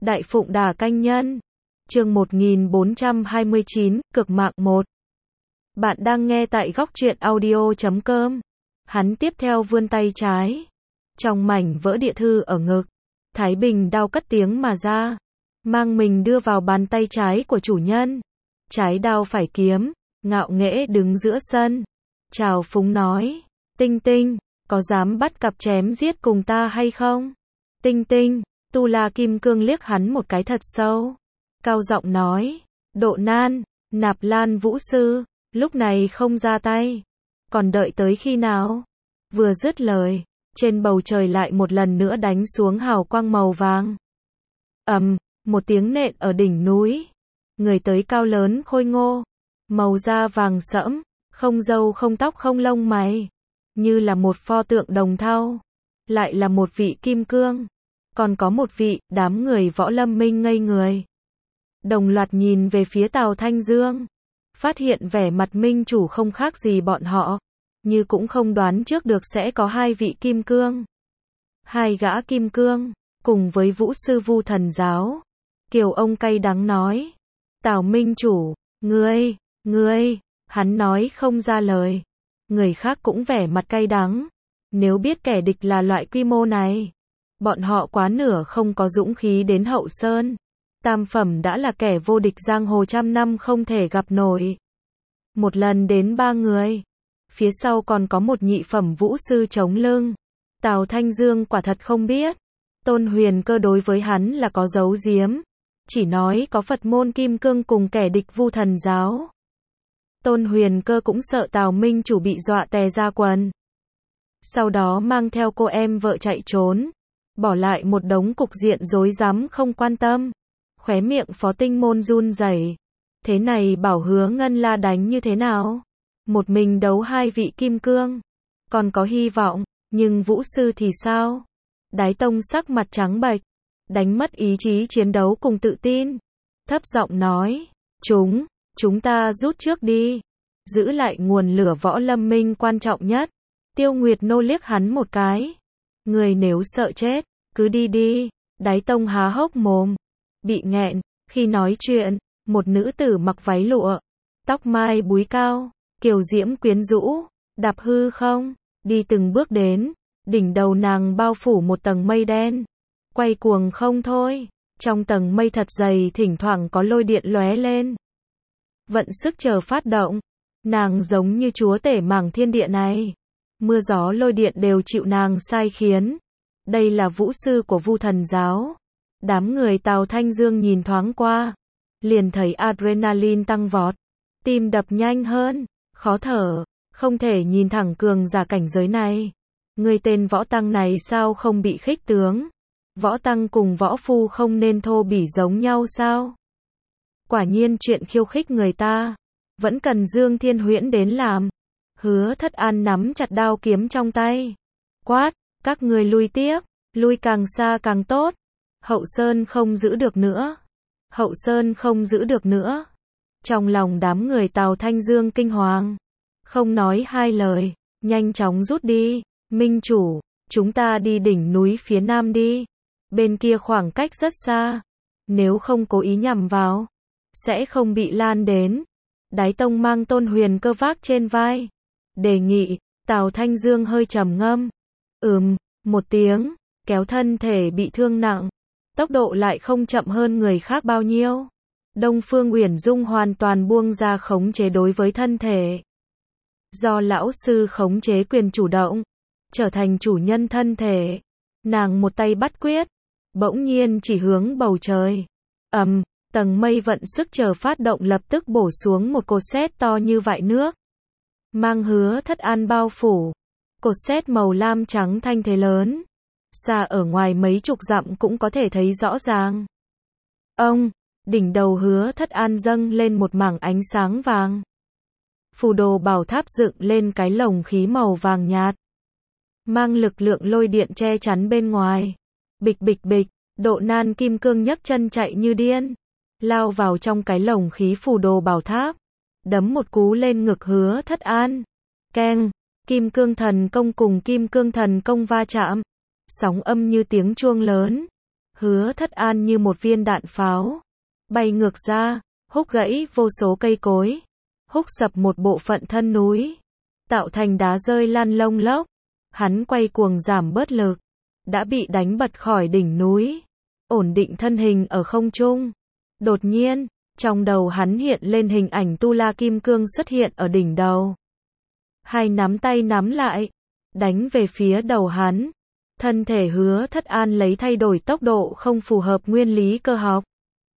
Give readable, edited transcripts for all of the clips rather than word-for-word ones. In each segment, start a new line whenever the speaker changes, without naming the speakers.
Đại Phụng Đà Canh Nhân. Chương 1429, Cực Mạng 1. Bạn đang nghe tại góc truyện audio.com. Hắn tiếp theo vươn tay trái. Trong mảnh vỡ địa thư ở ngực, Thái Bình đao cất tiếng mà ra, mang mình đưa vào bàn tay trái của chủ nhân. Trái đao phải kiếm, ngạo nghễ đứng giữa sân. Trào phúng nói, Tinh Tinh, có dám bắt cặp chém giết cùng ta hay không? Tinh Tinh, Tu La Kim Cương liếc hắn một cái thật sâu. Cao giọng nói, Độ Nan, Nạp Lan Vũ Sư, lúc này không ra tay. Còn đợi tới khi nào? Vừa dứt lời, trên bầu trời lại một lần nữa đánh xuống hào quang màu vàng. Một tiếng nện ở đỉnh núi. Người tới cao lớn khôi ngô, màu da vàng sẫm, không râu không tóc không lông mày, như là một pho tượng đồng thau. Lại là một vị kim cương. Còn có một vị, đám người Võ Lâm Minh ngây người. Đồng loạt nhìn về phía Tào Thanh Dương. Phát hiện vẻ mặt minh chủ không khác gì bọn họ. Như cũng không đoán trước được sẽ có hai vị kim cương. Hai gã kim cương, cùng với Vũ Sư Vu Thần Giáo. Kiều ông cay đắng nói. Tào minh chủ, ngươi, hắn nói không ra lời. Người khác cũng vẻ mặt cay đắng. Nếu biết kẻ địch là loại quy mô này, bọn họ quá nửa không có dũng khí đến Hậu Sơn. Tam phẩm đã là kẻ vô địch giang hồ trăm năm không thể gặp nổi. Một lần đến 3 người. Phía sau còn có một nhị phẩm vũ sư chống lưng. Tào Thanh Dương quả thật không biết. Tôn Huyền Cơ đối với hắn là có giấu giếm. Chỉ nói có Phật môn kim cương cùng kẻ địch Vu Thần Giáo. Tôn Huyền Cơ cũng sợ Tào Minh chủ bị dọa tè ra quần. Sau đó mang theo cô em vợ chạy trốn. Bỏ lại một đống cục diện rối rắm không quan tâm. Khóe miệng Phó Tinh Môn run rẩy. Thế này bảo Hứa Ngân La đánh như thế nào? Một mình đấu hai vị kim cương. Còn có hy vọng, nhưng Vũ Sư thì sao? Đái Tông sắc mặt trắng bệch, đánh mất ý chí chiến đấu cùng tự tin. Thấp giọng nói, chúng ta rút trước đi. Giữ lại nguồn lửa Võ Lâm Minh quan trọng nhất. Tiêu Nguyệt Nô liếc hắn một cái. Người nếu sợ chết, cứ đi đi. Đái Tông há hốc mồm, bị nghẹn. Khi nói chuyện, một nữ tử mặc váy lụa, tóc mai búi cao, kiều diễm quyến rũ, đạp hư không, đi từng bước đến. Đỉnh đầu nàng bao phủ một tầng mây đen, quay cuồng không thôi. Trong tầng mây thật dày thỉnh thoảng có lôi điện lóe lên. Vận sức chờ phát động. Nàng giống như chúa tể mảng thiên địa này. Mưa gió lôi điện đều chịu nàng sai khiến. Đây là vũ sư của Vu Thần Giáo. Đám người Tào Thanh Dương nhìn thoáng qua, liền thấy adrenaline tăng vọt, tim đập nhanh hơn, khó thở, không thể nhìn thẳng cường giả cảnh giới này. Người tên võ tăng này sao không bị khích tướng? Võ tăng cùng võ phu không nên thô bỉ giống nhau sao? Quả nhiên chuyện khiêu khích người ta, vẫn cần Dương Thiên Huyễn đến làm. Hứa Thất An nắm chặt đao kiếm trong tay. Quát, các người lui tiếp, lui càng xa càng tốt. Hậu Sơn không giữ được nữa. Hậu Sơn không giữ được nữa. Trong lòng đám người Tào Thanh Dương kinh hoàng. Không nói hai lời, nhanh chóng rút đi. Minh chủ, chúng ta đi đỉnh núi phía nam đi. Bên kia khoảng cách rất xa. Nếu không cố ý nhằm vào, sẽ không bị lan đến. Đái Tông mang Tôn Huyền Cơ vác trên vai. Đề nghị. Tào Thanh Dương hơi trầm ngâm. Một tiếng, kéo thân thể bị thương nặng. Tốc độ lại không chậm hơn người khác bao nhiêu. Đông Phương Uyển Dung hoàn toàn buông ra khống chế đối với thân thể. Do lão sư khống chế quyền chủ động, trở thành chủ nhân thân thể. Nàng một tay bắt quyết, bỗng nhiên chỉ hướng bầu trời. Tầng mây vận sức chờ phát động lập tức bổ xuống một cột sét to như vại nước. Mang Hứa Thất An bao phủ. Cột sét màu lam trắng thanh thế lớn. Xa ở ngoài mấy chục dặm cũng có thể thấy rõ ràng. Đỉnh đầu Hứa Thất An dâng lên một mảng ánh sáng vàng. Phù đồ bảo tháp dựng lên cái lồng khí màu vàng nhạt. Mang lực lượng lôi điện che chắn bên ngoài. Bịch bịch bịch, Độ Nan kim cương nhấc chân chạy như điên. Lao vào trong cái lồng khí phù đồ bảo tháp. Đấm một cú lên ngực Hứa Thất An. Keng, kim cương thần công cùng kim cương thần công va chạm. Sóng âm như tiếng chuông lớn. Hứa Thất An như một viên đạn pháo, bay ngược ra, húc gãy vô số cây cối, húc sập một bộ phận thân núi, tạo thành đá rơi lan lông lốc. Hắn quay cuồng giảm bớt lực, đã bị đánh bật khỏi đỉnh núi, ổn định thân hình ở không trung. Đột nhiên, trong đầu hắn hiện lên hình ảnh Tu La Kim Cương xuất hiện ở đỉnh đầu. Hai nắm tay nắm lại, đánh về phía đầu hắn. Thân thể Hứa Thất An lấy thay đổi tốc độ không phù hợp nguyên lý cơ học.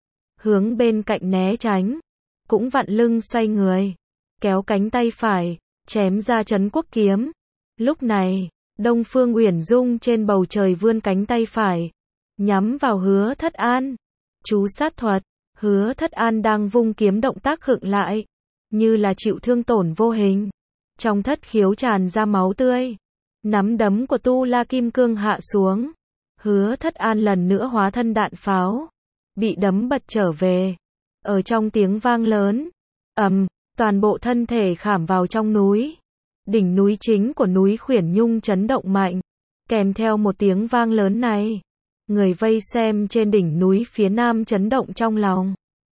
Hướng bên cạnh né tránh, cũng vặn lưng xoay người, kéo cánh tay phải, chém ra Trấn Quốc kiếm. Lúc này, Đông Phương Uyển Dung trên bầu trời vươn cánh tay phải, nhắm vào Hứa Thất An. Chú sát thuật, Hứa Thất An đang vung kiếm động tác khựng lại, như là chịu thương tổn vô hình. Trong thất khiếu tràn ra máu tươi. Nắm đấm của Tu La Kim Cương hạ xuống. Hứa Thất An lần nữa hóa thân đạn pháo, bị đấm bật trở về. Ở trong tiếng vang lớn, toàn bộ thân thể khảm vào trong núi. Đỉnh núi chính của núi Khuyển Nhung chấn động mạnh. Kèm theo một tiếng vang lớn này, người vây xem trên đỉnh núi phía nam chấn động trong lòng.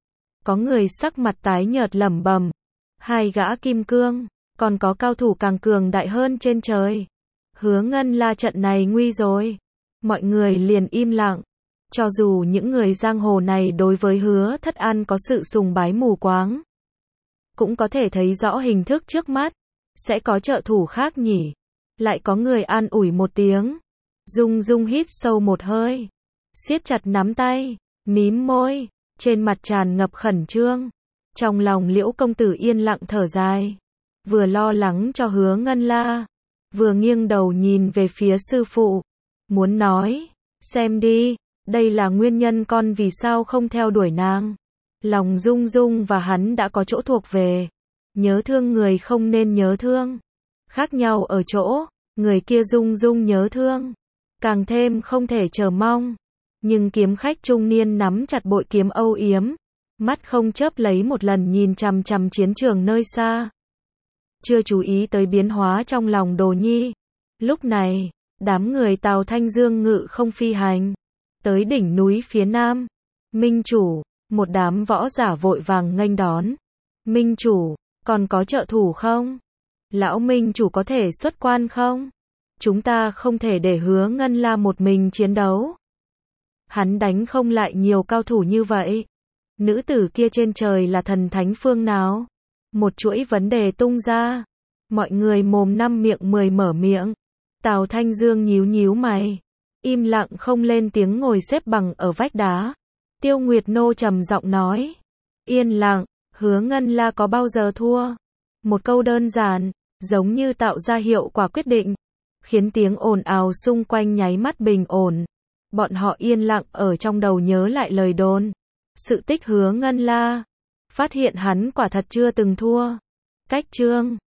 Có người sắc mặt tái nhợt lẩm bẩm, hai gã kim cương, còn có cao thủ càng cường đại hơn trên trời. Hứa Ngân La trận này nguy rồi. Mọi người liền im lặng. Cho dù những người giang hồ này đối với Hứa Thất An có sự sùng bái mù quáng, cũng có thể thấy rõ hình thức trước mắt. Sẽ có trợ thủ khác nhỉ? Lại có người an ủi một tiếng. Dung Dung hít sâu một hơi, siết chặt nắm tay, mím môi, trên mặt tràn ngập khẩn trương. Trong lòng Liễu công tử yên lặng thở dài, vừa lo lắng cho Hứa Ngân La, vừa nghiêng đầu nhìn về phía sư phụ, muốn nói, xem đi, đây là nguyên nhân con vì sao không theo đuổi nàng. Lòng Dung Dung và hắn đã có chỗ thuộc về. Nhớ thương người không nên nhớ thương. Khác nhau ở chỗ, người kia Dung Dung nhớ thương, càng thêm không thể chờ mong. Nhưng kiếm khách trung niên nắm chặt bội kiếm âu yếm, mắt không chớp lấy một lần nhìn chằm chằm chiến trường nơi xa. Chưa chú ý tới biến hóa trong lòng Đồ Nhi. Lúc này, đám người Tào Thanh Dương ngự không phi hành, tới đỉnh núi phía nam. Minh chủ, một đám võ giả vội vàng nghênh đón. Minh chủ, còn có trợ thủ không? Lão Minh chủ có thể xuất quan không? Chúng ta không thể để Hứa Ngân La một mình chiến đấu. Hắn đánh không lại nhiều cao thủ như vậy. Nữ tử kia trên trời là thần thánh phương nào? Một chuỗi vấn đề tung ra. Mọi người mồm năm miệng 10 mở miệng. Tào Thanh Dương nhíu nhíu mày, im lặng không lên tiếng ngồi xếp bằng ở vách đá. Tiêu Nguyệt Nô trầm giọng nói, yên lặng. Hứa Ngân La có bao giờ thua? Một câu đơn giản, giống như tạo ra hiệu quả quyết định, khiến tiếng ồn ào xung quanh nháy mắt bình ổn. Bọn họ yên lặng ở trong đầu nhớ lại lời đồn, sự tích Hứa Ngân La, phát hiện hắn quả thật chưa từng thua. Cách chương